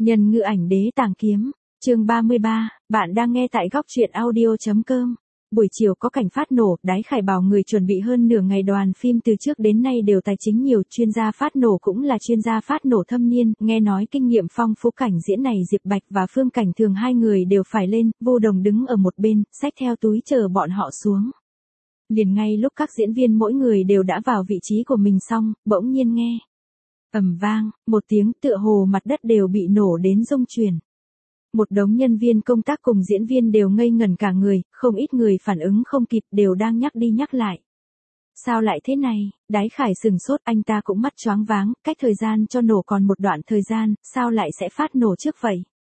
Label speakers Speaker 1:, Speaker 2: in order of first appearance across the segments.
Speaker 1: Nhân ngữ ảnh đế tàng kiếm, chương 33, bạn đang nghe tại góc truyện audio.com. Buổi chiều có cảnh phát nổ, Đái Khải bảo người chuẩn bị hơn nửa ngày đoàn phim từ trước đến nay đều tài chính nhiều, chuyên gia phát nổ cũng là chuyên gia phát nổ thâm niên, nghe nói kinh nghiệm phong phú cảnh diễn này Diệp Bạch và Phương Cảnh Thường hai người đều phải lên, Vô Đồng đứng ở một bên, xách theo túi chờ bọn họ xuống. Liền ngay lúc các diễn viên mỗi người đều đã vào vị trí của mình xong, bỗng nhiên nghe ầm vang, một tiếng tựa hồ mặt đất đều bị nổ đến rung chuyển. Một đống nhân viên công tác cùng diễn viên đều ngây ngẩn cả người, không ít người phản ứng không kịp đều đang nhắc đi nhắc lại. Sao lại thế này, Đái Khải sừng sốt, anh ta cũng mắt choáng váng, cách thời gian cho nổ còn một đoạn thời gian, sao lại sẽ phát nổ trước vậy?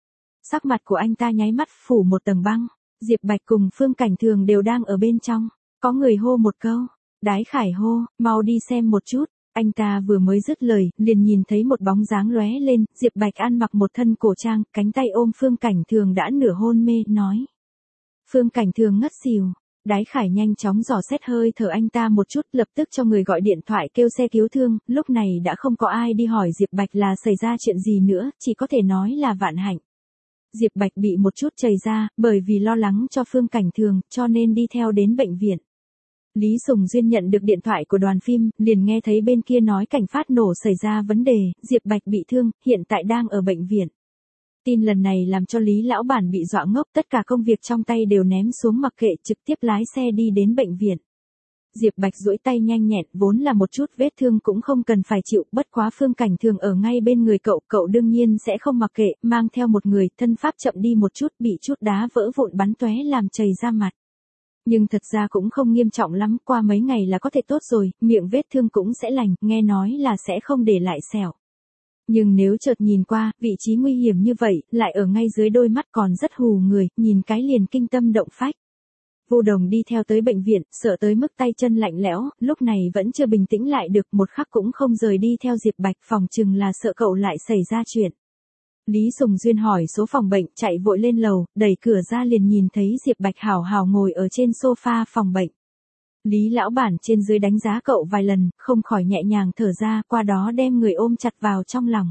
Speaker 1: Sắc mặt của anh ta nháy mắt phủ một tầng băng, Diệp Bạch cùng Phương Cảnh Thường đều đang ở bên trong, có người hô một câu, Đái Khải hô, mau đi xem một chút. Anh ta vừa mới dứt lời, liền nhìn thấy một bóng dáng lóe lên, Diệp Bạch ăn mặc một thân cổ trang, cánh tay ôm Phương Cảnh Thường đã nửa hôn mê, nói. Phương Cảnh Thường ngất xỉu, Đái Khải nhanh chóng dò xét hơi thở anh ta một chút, lập tức cho người gọi điện thoại kêu xe cứu thương, lúc này đã không có ai đi hỏi Diệp Bạch là xảy ra chuyện gì nữa, chỉ có thể nói là vạn hạnh. Diệp Bạch bị một chút chảy ra, bởi vì lo lắng cho Phương Cảnh Thường, cho nên đi theo đến bệnh viện. Lý Sùng Duyên nhận được điện thoại của đoàn phim, liền nghe thấy bên kia nói cảnh phát nổ xảy ra vấn đề, Diệp Bạch bị thương, hiện tại đang ở bệnh viện. Tin lần này làm cho Lý lão bản bị dọa ngốc, tất cả công việc trong tay đều ném xuống mặc kệ, trực tiếp lái xe đi đến bệnh viện. Diệp Bạch duỗi tay nhanh nhẹn, vốn là một chút vết thương cũng không cần phải chịu, bất quá Phương Cảnh Thường ở ngay bên người cậu đương nhiên sẽ không mặc kệ, mang theo một người, thân pháp chậm đi một chút, bị chút đá vỡ vụn bắn tóe làm chảy ra mặt. Nhưng thật ra cũng không nghiêm trọng lắm, qua mấy ngày là có thể tốt rồi, miệng vết thương cũng sẽ lành, nghe nói là sẽ không để lại sẹo. Nhưng nếu chợt nhìn qua, vị trí nguy hiểm như vậy, lại ở ngay dưới đôi mắt còn rất hù người, nhìn cái liền kinh tâm động phách. Vô Đồng đi theo tới bệnh viện, sợ tới mức tay chân lạnh lẽo, lúc này vẫn chưa bình tĩnh lại được, một khắc cũng không rời đi theo Diệp Bạch, phòng chừng là sợ cậu lại xảy ra chuyện. Lý Sùng Duyên hỏi số phòng bệnh, chạy vội lên lầu, đẩy cửa ra liền nhìn thấy Diệp Bạch hào hào ngồi ở trên sofa phòng bệnh. Lý lão bản trên dưới đánh giá cậu vài lần, không khỏi nhẹ nhàng thở ra, qua đó đem người ôm chặt vào trong lòng.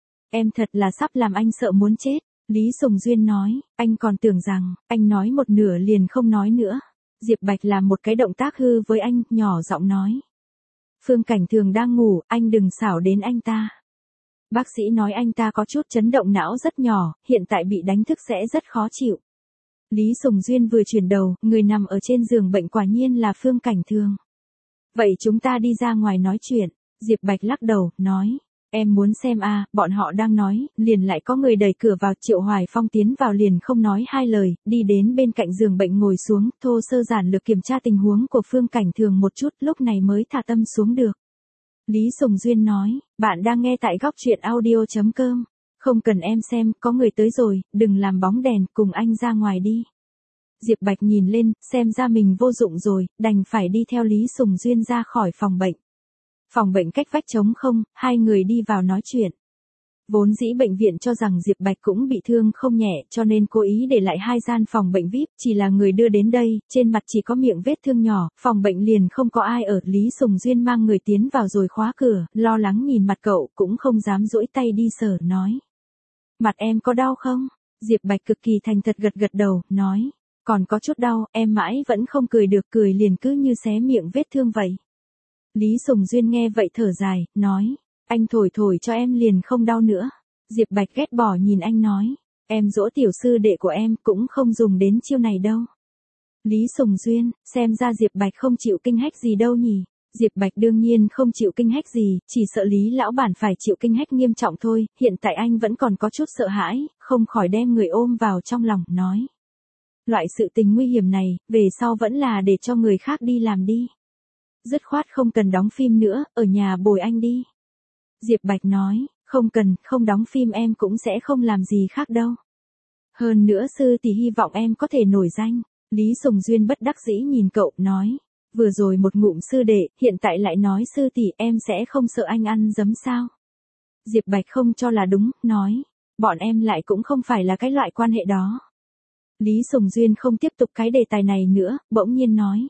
Speaker 1: Em thật là sắp làm anh sợ muốn chết, Lý Sùng Duyên nói, anh còn tưởng rằng, anh nói một nửa liền không nói nữa. Diệp Bạch làm một cái động tác hư với anh, nhỏ giọng nói. Phương Cảnh Thường đang ngủ, anh đừng xảo đến anh ta. Bác sĩ nói anh ta có chút chấn động não rất nhỏ, hiện tại bị đánh thức sẽ rất khó chịu. Lý Sùng Duyên vừa chuyển đầu, người nằm ở trên giường bệnh quả nhiên là Phương Cảnh Thường. Vậy chúng ta đi ra ngoài nói chuyện, Diệp Bạch lắc đầu, nói. Em muốn xem à, bọn họ đang nói, liền lại có người đẩy cửa vào, Triệu Hoài Phong tiến vào liền không nói hai lời, đi đến bên cạnh giường bệnh ngồi xuống, thô sơ giản lược kiểm tra tình huống của Phương Cảnh Thường một chút, lúc này mới thả tâm xuống được. Lý Sùng Duyên nói, bạn đang nghe tại góc truyện audio.com, không cần em xem, có người tới rồi, đừng làm bóng đèn, cùng anh ra ngoài đi. Diệp Bạch nhìn lên, xem ra mình vô dụng rồi, đành phải đi theo Lý Sùng Duyên ra khỏi phòng bệnh. Phòng bệnh cách vách trống không, hai người đi vào nói chuyện. Vốn dĩ bệnh viện cho rằng Diệp Bạch cũng bị thương không nhẹ, cho nên cố ý để lại hai gian phòng bệnh VIP, chỉ là người đưa đến đây, trên mặt chỉ có miệng vết thương nhỏ, phòng bệnh liền không có ai ở, Lý Sùng Duyên mang người tiến vào rồi khóa cửa, lo lắng nhìn mặt cậu, cũng không dám duỗi tay đi sờ, nói. Mặt em có đau không? Diệp Bạch cực kỳ thành thật gật gật đầu, nói. Còn có chút đau, em mãi vẫn không cười được, cười liền cứ như xé miệng vết thương vậy. Lý Sùng Duyên nghe vậy thở dài, nói. Anh thổi thổi cho em liền không đau nữa. Diệp Bạch ghét bỏ nhìn anh nói. Em dỗ tiểu sư đệ của em cũng không dùng đến chiêu này đâu. Lý Sùng Duyên, xem ra Diệp Bạch không chịu kinh hách gì đâu nhỉ. Diệp Bạch đương nhiên không chịu kinh hách gì, chỉ sợ Lý lão bản phải chịu kinh hách nghiêm trọng thôi. Hiện tại anh vẫn còn có chút sợ hãi, không khỏi đem người ôm vào trong lòng, nói. Loại sự tình nguy hiểm này, về sau vẫn là để cho người khác đi làm đi. Dứt khoát không cần đóng phim nữa, ở nhà bồi anh đi. Diệp Bạch nói, không cần, không đóng phim em cũng sẽ không làm gì khác đâu. Hơn nữa sư tỷ hy vọng em có thể nổi danh. Lý Sùng Duyên bất đắc dĩ nhìn cậu, nói. Vừa rồi một ngụm sư đệ, hiện tại lại nói sư tỷ, em sẽ không sợ anh ăn giấm sao? Diệp Bạch không cho là đúng, nói. Bọn em lại cũng không phải là cái loại quan hệ đó. Lý Sùng Duyên không tiếp tục cái đề tài này nữa, bỗng nhiên nói.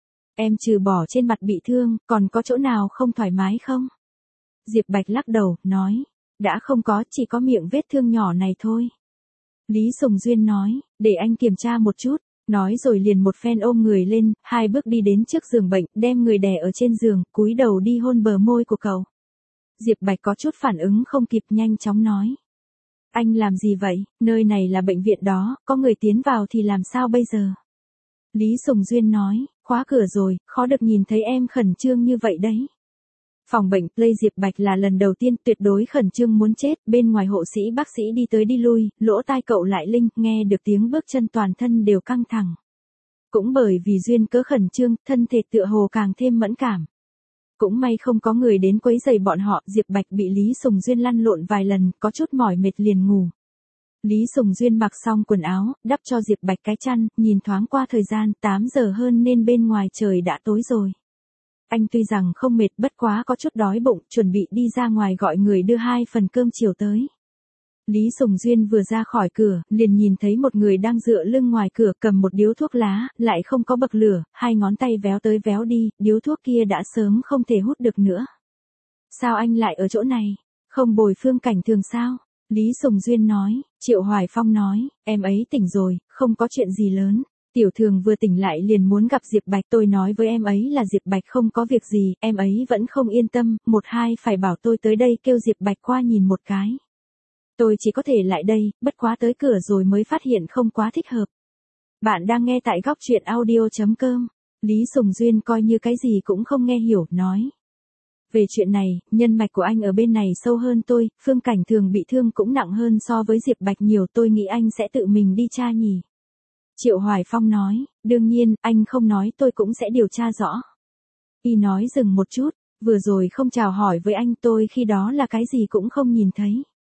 Speaker 1: Em trừ bỏ trên mặt bị thương, còn có chỗ nào không thoải mái không? Diệp Bạch lắc đầu, nói. Đã không có, chỉ có miệng vết thương nhỏ này thôi. Lý Sùng Duyên nói, để anh kiểm tra một chút. Nói rồi liền một phen ôm người lên, 2 bước đi đến trước giường bệnh, đem người đè ở trên giường, cúi đầu đi hôn bờ môi của cậu. Diệp Bạch có chút phản ứng không kịp, nhanh chóng nói. Anh làm gì vậy, nơi này là bệnh viện đó, có người tiến vào thì làm sao bây giờ? Lý Sùng Duyên nói, khóa cửa rồi, khó được nhìn thấy em khẩn trương như vậy đấy. Phòng bệnh Play Diệp Bạch là lần đầu tiên, tuyệt đối khẩn trương muốn chết, bên ngoài hộ sĩ bác sĩ đi tới đi lui, lỗ tai cậu lại linh, nghe được tiếng bước chân toàn thân đều căng thẳng. Cũng bởi vì duyên cớ khẩn trương, thân thể tựa hồ càng thêm mẫn cảm. Cũng may không có người đến quấy rầy bọn họ, Diệp Bạch bị Lý Sùng Duyên lăn lộn vài lần, có chút mỏi mệt liền ngủ. Lý Sùng Duyên mặc xong quần áo, đắp cho Diệp Bạch cái chăn, nhìn thoáng qua thời gian, 8 giờ hơn nên bên ngoài trời đã tối rồi. Anh tuy rằng không mệt, bất quá có chút đói bụng, chuẩn bị đi ra ngoài gọi người đưa 2 phần cơm chiều tới. Lý Sùng Duyên vừa ra khỏi cửa, liền nhìn thấy một người đang dựa lưng ngoài cửa cầm một điếu thuốc lá, lại không có bậc lửa, 2 ngón tay véo tới véo đi, điếu thuốc kia đã sớm không thể hút được nữa. Sao anh lại ở chỗ này? Không bồi Phương Cảnh Thường sao? Lý Sùng Duyên nói, Triệu Hoài Phong nói, em ấy tỉnh rồi, không có chuyện gì lớn. Tiểu Thường vừa tỉnh lại liền muốn gặp Diệp Bạch, tôi nói với em ấy là Diệp Bạch không có việc gì, em ấy vẫn không yên tâm, 1-2 phải bảo tôi tới đây kêu Diệp Bạch qua nhìn một cái. Tôi chỉ có thể lại đây, bất quá tới cửa rồi mới phát hiện không quá thích hợp. Bạn đang nghe tại góc truyện audio.com. Lý Sùng Duyên coi như cái gì cũng không nghe hiểu, nói. Về chuyện này, nhân mạch của anh ở bên này sâu hơn tôi, Phương Cảnh Thường bị thương cũng nặng hơn so với Diệp Bạch nhiều, tôi nghĩ anh sẽ tự mình đi tra nhỉ. Triệu Hoài Phong nói, đương nhiên, anh không nói tôi cũng sẽ điều tra rõ. Y nói dừng một chút, vừa rồi không chào hỏi với anh, tôi khi đó là cái gì cũng không nhìn thấy.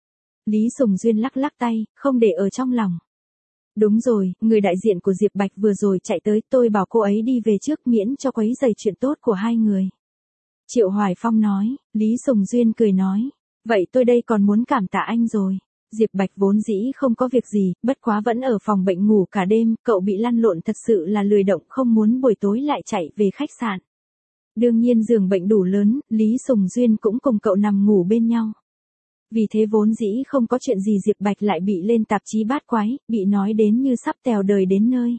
Speaker 1: Lý Sùng Duyên lắc lắc tay, không để ở trong lòng. Đúng rồi, người đại diện của Diệp Bạch vừa rồi chạy tới, tôi bảo cô ấy đi về trước miễn cho quấy rầy chuyện tốt của hai người. Triệu Hoài Phong nói, Lý Sùng Duyên cười nói, vậy tôi đây còn muốn cảm tạ anh rồi. Diệp Bạch vốn dĩ không có việc gì, bất quá vẫn ở phòng bệnh ngủ cả đêm, cậu bị lăn lộn thật sự là lười động, không muốn buổi tối lại chạy về khách sạn. Đương nhiên giường bệnh đủ lớn, Lý Sùng Duyên cũng cùng cậu nằm ngủ bên nhau. Vì thế vốn dĩ không có chuyện gì Diệp Bạch lại bị lên tạp chí bát quái, bị nói đến như sắp tèo đời đến nơi.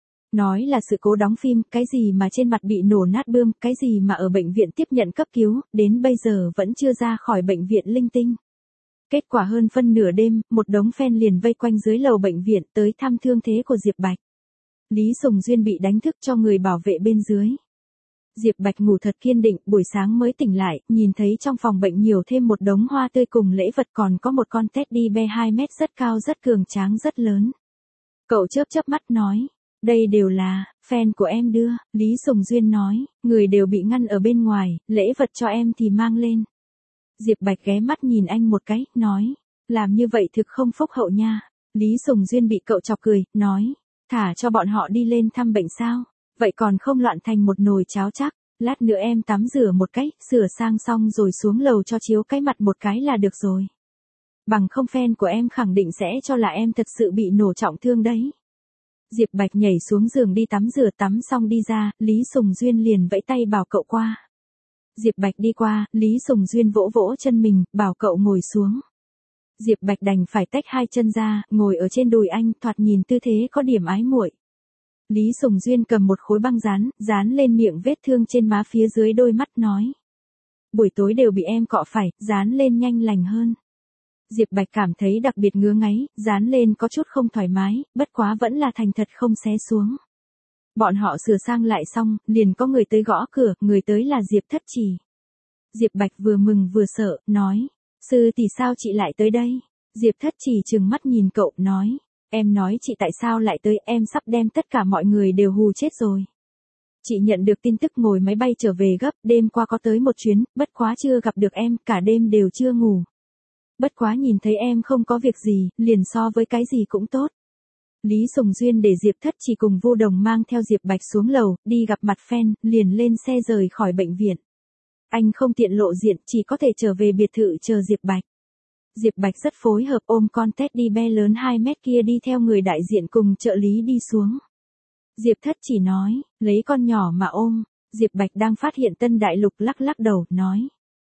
Speaker 1: Nói là sự cố đóng phim, cái gì mà trên mặt bị nổ nát bươm, cái gì mà ở bệnh viện tiếp nhận cấp cứu, đến bây giờ vẫn chưa ra khỏi bệnh viện linh tinh. Kết quả hơn phân nửa đêm, một đống fan liền vây quanh dưới lầu bệnh viện tới thăm thương thế của Diệp Bạch. Lý Sùng Duyên bị đánh thức cho người bảo vệ bên dưới. Diệp Bạch ngủ thật kiên định, buổi sáng mới tỉnh lại, nhìn thấy trong phòng bệnh nhiều thêm một đống hoa tươi cùng lễ vật, còn có một con teddy bear 2 mét rất cao rất cường tráng rất lớn. Cậu chớp chớp mắt nói, đây đều là fan của em đưa. Lý Sùng Duyên nói, người đều bị ngăn ở bên ngoài, lễ vật cho em thì mang lên. Diệp Bạch ghé mắt nhìn anh một cái, nói, làm như vậy thực không phúc hậu nha. Lý Sùng Duyên bị cậu chọc cười, nói, thả cho bọn họ đi lên thăm bệnh sao, vậy còn không loạn thành một nồi cháo chắc, lát nữa em tắm rửa một cái, sửa sang xong rồi xuống lầu cho chiếu cái mặt một cái là được rồi. Bằng không fan của em khẳng định sẽ cho là em thật sự bị nổ trọng thương đấy. Diệp Bạch nhảy xuống giường đi tắm rửa, tắm xong đi ra, Lý Sùng Duyên liền vẫy tay bảo cậu qua. Diệp Bạch đi qua, Lý Sùng Duyên vỗ vỗ chân mình, bảo cậu ngồi xuống. Diệp Bạch đành phải tách 2 chân ra, ngồi ở trên đùi anh, thoạt nhìn tư thế có điểm ái muội. Lý Sùng Duyên cầm một khối băng dán lên miệng vết thương trên má phía dưới đôi mắt, nói. Buổi tối đều bị em cọ phải, dán lên nhanh lành hơn. Diệp Bạch cảm thấy đặc biệt ngứa ngáy, dán lên có chút không thoải mái, bất quá vẫn là thành thật không xé xuống. Bọn họ sửa sang lại xong, liền có người tới gõ cửa, người tới là Diệp Thất Trì. Diệp Bạch vừa mừng vừa sợ, nói, sư tỷ sao chị lại tới đây? Diệp Thất Trì trừng mắt nhìn cậu, nói, em nói chị tại sao lại tới, em sắp đem tất cả mọi người đều hù chết rồi. Chị nhận được tin tức ngồi máy bay trở về gấp, đêm qua có tới một chuyến, bất quá chưa gặp được em, cả đêm đều chưa ngủ. Bất quá nhìn thấy em không có việc gì, liền so với cái gì cũng tốt. Lý Sùng Duyên để Diệp Thất Trì cùng Vô Đồng mang theo Diệp Bạch xuống lầu, đi gặp mặt fan, liền lên xe rời khỏi bệnh viện. Anh không tiện lộ diện, chỉ có thể trở về biệt thự chờ Diệp Bạch. Diệp Bạch rất phối hợp, ôm con teddy bear lớn 2 mét kia đi theo người đại diện cùng trợ lý đi xuống. Diệp Thất Trì nói, lấy con nhỏ mà ôm. Diệp Bạch đang phát hiện Tân Đại Lục lắc lắc đầu, nói.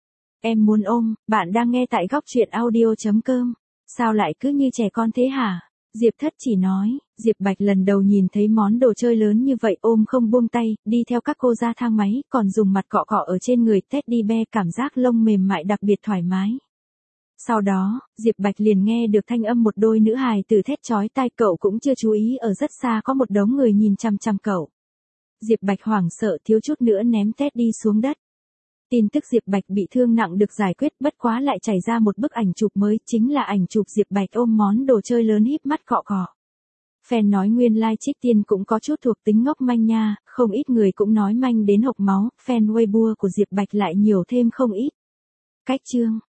Speaker 1: Em muốn ôm, bạn đang nghe tại góc truyện audio.com. Sao lại cứ như trẻ con thế hả? Diệp Thất chỉ nói, Diệp Bạch lần đầu nhìn thấy món đồ chơi lớn như vậy ôm không buông tay, đi theo các cô ra thang máy, còn dùng mặt cọ cọ ở trên người teddy bear, cảm giác lông mềm mại đặc biệt thoải mái. Sau đó, Diệp Bạch liền nghe được thanh âm một đôi nữ hài từ thét chói tai, cậu cũng chưa chú ý ở rất xa có một đống người nhìn chằm chằm cậu. Diệp Bạch hoảng sợ thiếu chút nữa ném teddy xuống đất. Tin tức Diệp Bạch bị thương nặng được giải quyết, bất quá lại chảy ra một bức ảnh chụp mới, chính là ảnh chụp Diệp Bạch ôm món đồ chơi lớn híp mắt cọ cọ. Fan nói nguyên lai Trích Tiên cũng có chút thuộc tính ngốc manh nha, không ít người cũng nói manh đến hộc máu, fan Weibo của Diệp Bạch lại nhiều thêm không ít. Cách chương